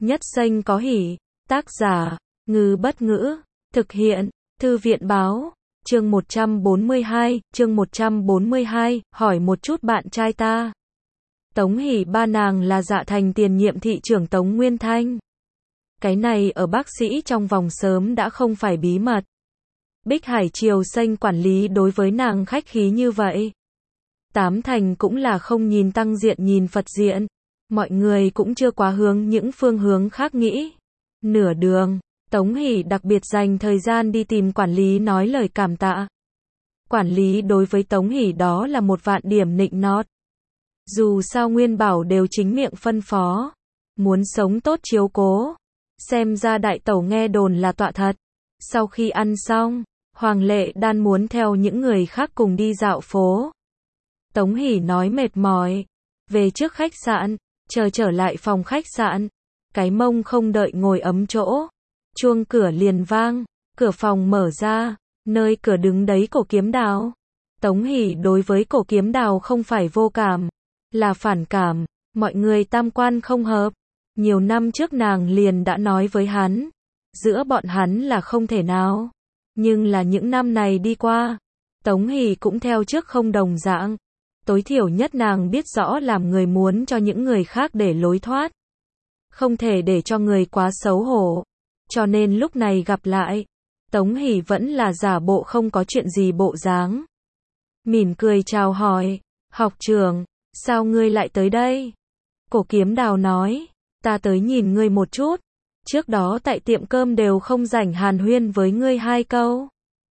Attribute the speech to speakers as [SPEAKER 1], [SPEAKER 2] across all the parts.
[SPEAKER 1] Nhất Xanh có hỉ. Tác giả, Ngư Bất Ngữ. Thực hiện, Thư viện Báo. Chương 142, hỏi một chút bạn trai ta. Tống Hỷ ba nàng là Dạ Thành tiền nhiệm thị trưởng Tống Nguyên Thanh. Cái này ở bác sĩ trong vòng sớm đã không phải bí mật. Bích Hải Triều Xanh quản lý đối với nàng khách khí như vậy. Tám thành cũng là không nhìn tăng diện nhìn Phật diện. Mọi người cũng chưa quá hướng những phương hướng khác nghĩ. Nửa đường, Tống Hỷ đặc biệt dành thời gian đi tìm quản lý nói lời cảm tạ. Quản lý đối với Tống Hỷ đó là một vạn điểm nịnh nót. Dù sao Nguyên Bảo đều chính miệng phân phó. Muốn sống tốt chiếu cố. Xem ra đại tẩu nghe đồn là tọa thật. Sau khi ăn xong, Hoàng Lệ Đan muốn theo những người khác cùng đi dạo phố. Tống Hỷ nói mệt mỏi. Về trước khách sạn, trở lại phòng khách sạn. Cái mông không đợi ngồi ấm chỗ. Chuông cửa liền vang, cửa phòng mở ra, nơi cửa đứng đấy Cổ Kiếm Đào. Tống Hỷ đối với Cổ Kiếm Đào không phải vô cảm, là phản cảm, mọi người tam quan không hợp. Nhiều năm trước nàng liền đã nói với hắn, giữa bọn hắn là không thể nào. Nhưng là những năm này đi qua, Tống Hỷ cũng theo trước không đồng dạng. Tối thiểu nhất nàng biết rõ làm người muốn cho những người khác để lối thoát. Không thể để cho người quá xấu hổ. Cho nên lúc này gặp lại, Tống Hỷ vẫn là giả bộ không có chuyện gì bộ dáng. Mỉm cười chào hỏi, học trưởng, sao ngươi lại tới đây? Cổ Kiếm Đào nói, ta tới nhìn ngươi một chút. Trước đó tại tiệm cơm đều không rảnh hàn huyên với ngươi hai câu.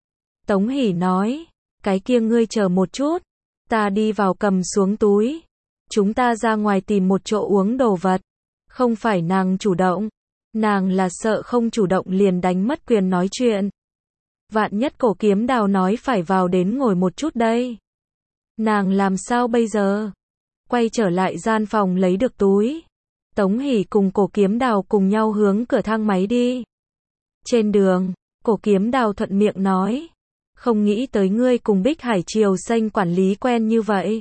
[SPEAKER 1] Tống Hỷ nói, cái kia ngươi chờ một chút. Ta đi vào cầm xuống túi. Chúng ta ra ngoài tìm một chỗ uống đồ vật. Không phải nàng chủ động. Nàng là sợ không chủ động liền đánh mất quyền nói chuyện. Vạn nhất Cổ Kiếm Đào nói phải vào đến ngồi một chút đây. Nàng làm sao bây giờ? Quay trở lại gian phòng lấy được túi. Tống Hỷ cùng Cổ Kiếm Đào cùng nhau hướng cửa thang máy đi. Trên đường, Cổ Kiếm Đào thuận miệng nói. Không nghĩ tới ngươi cùng Bích Hải Triều Xanh quản lý quen như vậy.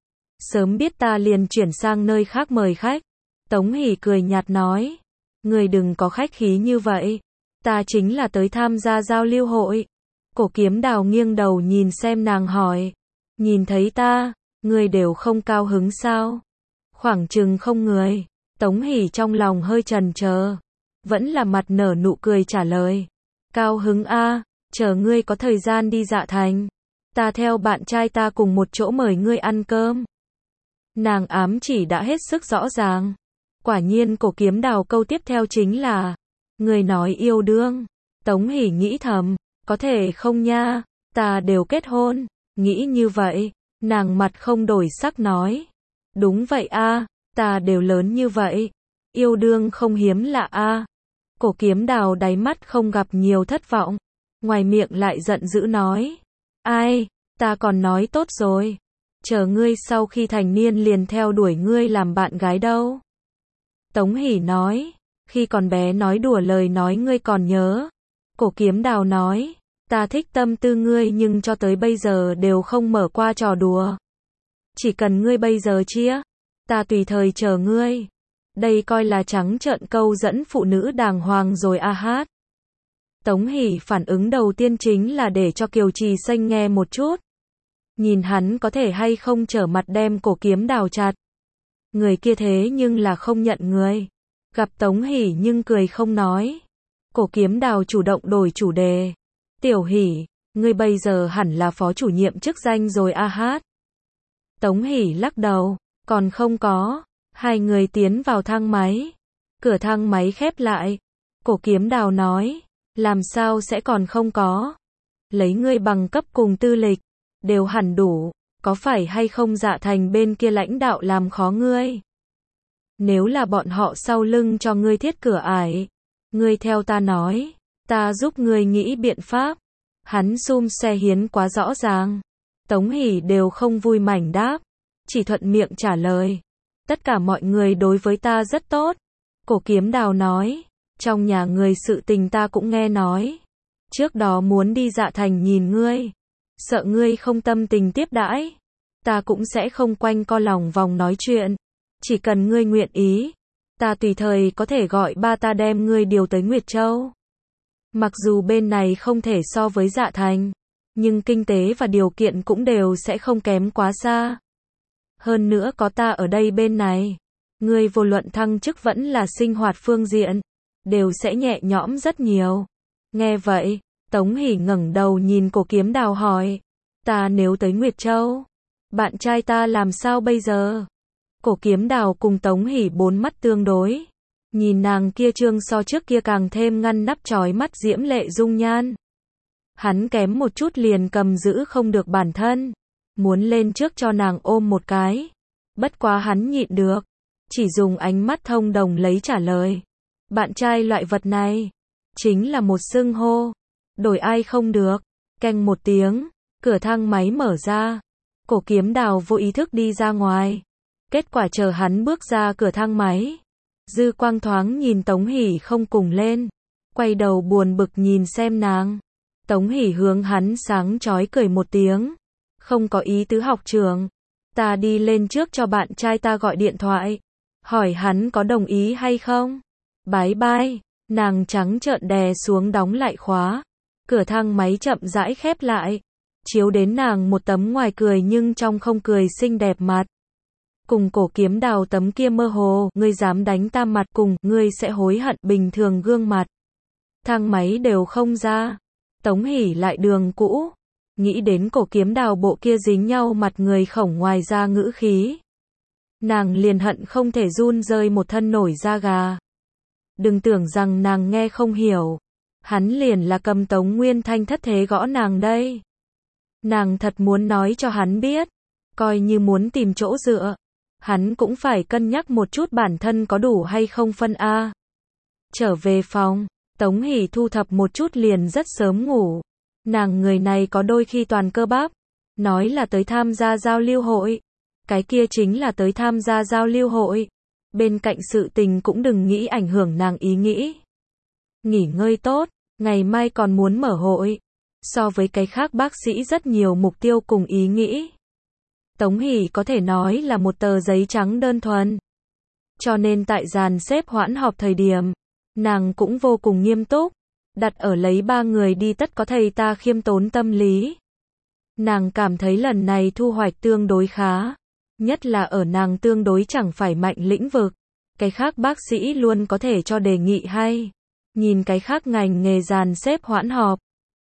[SPEAKER 1] Sớm biết ta liền chuyển sang nơi khác mời khách. Tống Hỷ cười nhạt nói. Ngươi đừng có khách khí như vậy. Ta chính là tới tham gia giao lưu hội. Cổ Kiếm Đào nghiêng đầu nhìn xem nàng hỏi. Nhìn thấy ta, ngươi đều không cao hứng sao? Khoảng chừng không người. Tống Hỷ trong lòng hơi chần chờ. Vẫn là mặt nở nụ cười trả lời. Cao hứng a, chờ ngươi có thời gian đi Dạ Thành. Ta theo bạn trai ta cùng một chỗ mời ngươi ăn cơm. Nàng ám chỉ đã hết sức rõ ràng. Quả nhiên Cổ Kiếm Đào câu tiếp theo chính là. Người nói yêu đương. Tống Hỷ nghĩ thầm. Có thể không nha. Ta đều kết hôn. Nghĩ như vậy. Nàng mặt không đổi sắc nói. Đúng vậy a, ta đều lớn như vậy. Yêu đương không hiếm lạ a. Cổ Kiếm Đào đáy mắt không gặp nhiều thất vọng. Ngoài miệng lại giận dữ nói. Ai, ta còn nói tốt rồi. Chờ ngươi sau khi thành niên liền theo đuổi ngươi làm bạn gái đâu. Tống Hỷ nói. Khi còn bé nói đùa lời nói ngươi còn nhớ. Cổ Kiếm Đào nói. Ta thích tâm tư ngươi nhưng cho tới bây giờ đều không mở qua trò đùa. Chỉ cần ngươi bây giờ chia. Ta tùy thời chờ ngươi. Đây coi là trắng trợn câu dẫn phụ nữ đàng hoàng rồi a hát. Tống Hỷ phản ứng đầu tiên chính là để cho Kiều Trì Xanh nghe một chút. Nhìn hắn có thể hay không trở mặt đem Cổ Kiếm Đào chặt. Người kia thế nhưng là không nhận người. Gặp Tống Hỷ nhưng cười không nói. Cổ Kiếm Đào chủ động đổi chủ đề. Tiểu Hỷ, ngươi bây giờ hẳn là phó chủ nhiệm chức danh rồi a hát. Tống Hỷ lắc đầu, còn không có. Hai người tiến vào thang máy. Cửa thang máy khép lại. Cổ Kiếm Đào nói. Làm sao sẽ còn không có? Lấy ngươi bằng cấp cùng tư lịch. Đều hẳn đủ. Có phải hay không Dạ Thành bên kia lãnh đạo làm khó ngươi? Nếu là bọn họ sau lưng cho ngươi thiết cửa ải. Ngươi theo ta nói. Ta giúp ngươi nghĩ biện pháp. Hắn xum xe hiến quá rõ ràng. Tống Hỷ đều không vui mảnh đáp. Chỉ thuận miệng trả lời. Tất cả mọi người đối với ta rất tốt. Cổ Kiếm Đào nói. Trong nhà người sự tình ta cũng nghe nói. Trước đó muốn đi Dạ Thành nhìn ngươi. Sợ ngươi không tâm tình tiếp đãi. Ta cũng sẽ không quanh co lòng vòng nói chuyện. Chỉ cần ngươi nguyện ý. Ta tùy thời có thể gọi ba ta đem ngươi điều tới Nguyệt Châu. Mặc dù bên này không thể so với Dạ Thành, nhưng kinh tế và điều kiện cũng đều sẽ không kém quá xa. Hơn nữa có ta ở đây bên này, ngươi vô luận thăng chức vẫn là sinh hoạt phương diện, đều sẽ nhẹ nhõm rất nhiều. Nghe vậy, Tống Hỷ ngẩng đầu nhìn Cổ Kiếm Đào hỏi, ta nếu tới Nguyệt Châu, bạn trai ta làm sao bây giờ? Cổ Kiếm Đào cùng Tống Hỷ bốn mắt tương đối, nhìn nàng kia trương so trước kia càng thêm ngăn nắp chói mắt diễm lệ dung nhan. Hắn kém một chút liền cầm giữ không được bản thân, muốn lên trước cho nàng ôm một cái. Bất quá hắn nhịn được, chỉ dùng ánh mắt thông đồng lấy trả lời. Bạn trai loại vật này, chính là một xưng hô, đổi ai không được. Canh một tiếng, cửa thang máy mở ra, Cổ Kiếm Đào vô ý thức đi ra ngoài. Kết quả chờ hắn bước ra cửa thang máy, dư quang thoáng nhìn Tống Hỷ không cùng lên, quay đầu buồn bực nhìn xem nàng. Tống Hỷ hướng hắn sáng chói cười một tiếng, không có ý tứ học trường, ta đi lên trước cho bạn trai ta gọi điện thoại, hỏi hắn có đồng ý hay không. Bái bai, nàng trắng trợn đè xuống đóng lại khóa, cửa thang máy chậm rãi khép lại, chiếu đến nàng một tấm ngoài cười nhưng trong không cười xinh đẹp mặt. Cùng Cổ Kiếm Đào tấm kia mơ hồ, ngươi dám đánh ta mặt cùng, ngươi sẽ hối hận bình thường gương mặt. Thang máy đều không ra. Tống Hỷ lại đường cũ, nghĩ đến Cổ Kiếm Đào bộ kia dính nhau mặt người khổng ngoài ra ngữ khí. Nàng liền hận không thể run rơi một thân nổi da gà. Đừng tưởng rằng nàng nghe không hiểu, hắn liền là cầm Tống Nguyên Thanh thất thế gõ nàng đây. Nàng thật muốn nói cho hắn biết, coi như muốn tìm chỗ dựa, hắn cũng phải cân nhắc một chút bản thân có đủ hay không phân A. Trở về phòng, Tống Hỷ thu thập một chút liền rất sớm ngủ. Nàng người này có đôi khi toàn cơ bắp, nói là tới tham gia giao lưu hội. Cái kia chính là tới tham gia giao lưu hội. Bên cạnh sự tình cũng đừng nghĩ ảnh hưởng nàng ý nghĩ. Nghỉ ngơi tốt, ngày mai còn muốn mở hội. So với cái khác bác sĩ rất nhiều mục tiêu cùng ý nghĩ. Tống Hỷ có thể nói là một tờ giấy trắng đơn thuần. Cho nên tại dàn xếp hoãn họp thời điểm, nàng cũng vô cùng nghiêm túc, đặt ở lấy 3 người đi tất có thầy ta khiêm tốn tâm lý. Nàng cảm thấy lần này thu hoạch tương đối khá, nhất là ở nàng tương đối chẳng phải mạnh lĩnh vực. Cái khác bác sĩ luôn có thể cho đề nghị hay. Nhìn cái khác ngành nghề dàn xếp hoãn họp,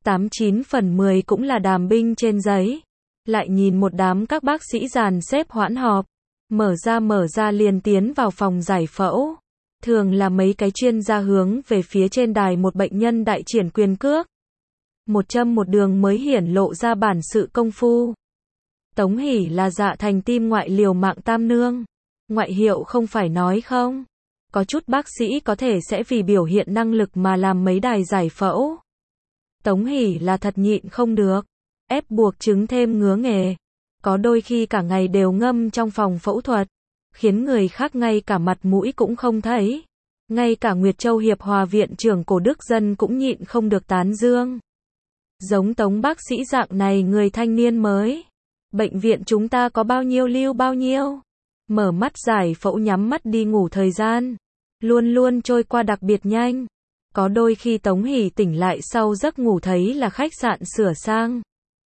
[SPEAKER 1] 89 phần 10 cũng là đàm binh trên giấy. Lại nhìn một đám các bác sĩ dàn xếp hoãn họp, mở ra liền tiến vào phòng giải phẫu. Thường là mấy cái chuyên gia hướng về phía trên đài một bệnh nhân đại triển quyền cước. Một châm một đường mới hiển lộ ra bản sự công phu. Tống Hỷ là Dạ Thành tim ngoại liều mạng tam nương. Ngoại hiệu không phải nói không. Có chút bác sĩ có thể sẽ vì biểu hiện năng lực mà làm mấy đài giải phẫu. Tống Hỷ là thật nhịn không được, ép buộc chứng thêm ngứa nghề. Có đôi khi cả ngày đều ngâm trong phòng phẫu thuật, khiến người khác ngay cả mặt mũi cũng không thấy. Ngay cả Nguyệt Châu Hiệp Hòa viện trưởng Cổ Đức Dân cũng nhịn không được tán dương. Giống Tống bác sĩ dạng này người thanh niên mới. Bệnh viện chúng ta có bao nhiêu lưu bao nhiêu. Mở mắt giải phẫu nhắm mắt đi ngủ thời gian. Luôn luôn trôi qua đặc biệt nhanh. Có đôi khi Tống Hỷ tỉnh lại sau giấc ngủ thấy là khách sạn sửa sang.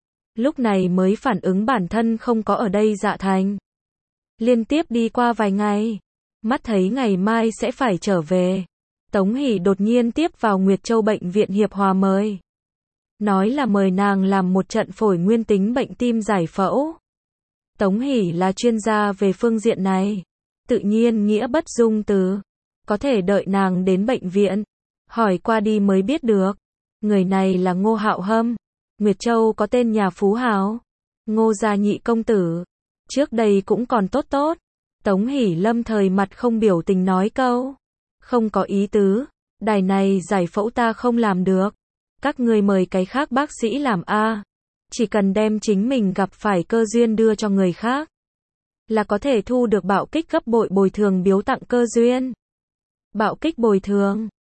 [SPEAKER 1] Lúc này mới phản ứng bản thân không có ở đây Dạ Thành. Liên tiếp đi qua vài ngày, mắt thấy ngày mai sẽ phải trở về. Tống Hỷ đột nhiên tiếp vào Nguyệt Châu Bệnh viện Hiệp Hòa mời. Nói là mời nàng làm một trận phổi nguyên tính bệnh tim giải phẫu. Tống Hỷ là chuyên gia về phương diện này, tự nhiên nghĩa bất dung từ. Có thể đợi nàng đến bệnh viện, hỏi qua đi mới biết được. Người này là Ngô Hạo Hâm. Nguyệt Châu có tên nhà phú hào, Ngô gia nhị công tử. Trước đây cũng còn tốt tốt. Tống Hỷ lâm thời mặt không biểu tình nói câu. Không có ý tứ, đài này giải phẫu ta không làm được. Các ngươi mời cái khác bác sĩ làm a. Chỉ cần đem chính mình gặp phải cơ duyên đưa cho người khác, là có thể thu được bạo kích gấp bội bồi thường biếu tặng cơ duyên. Bạo kích bồi thường.